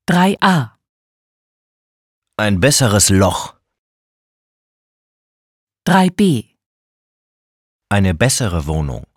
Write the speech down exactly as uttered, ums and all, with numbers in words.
drei a. Ein besseres Loch. drei b. Eine bessere Wohnung.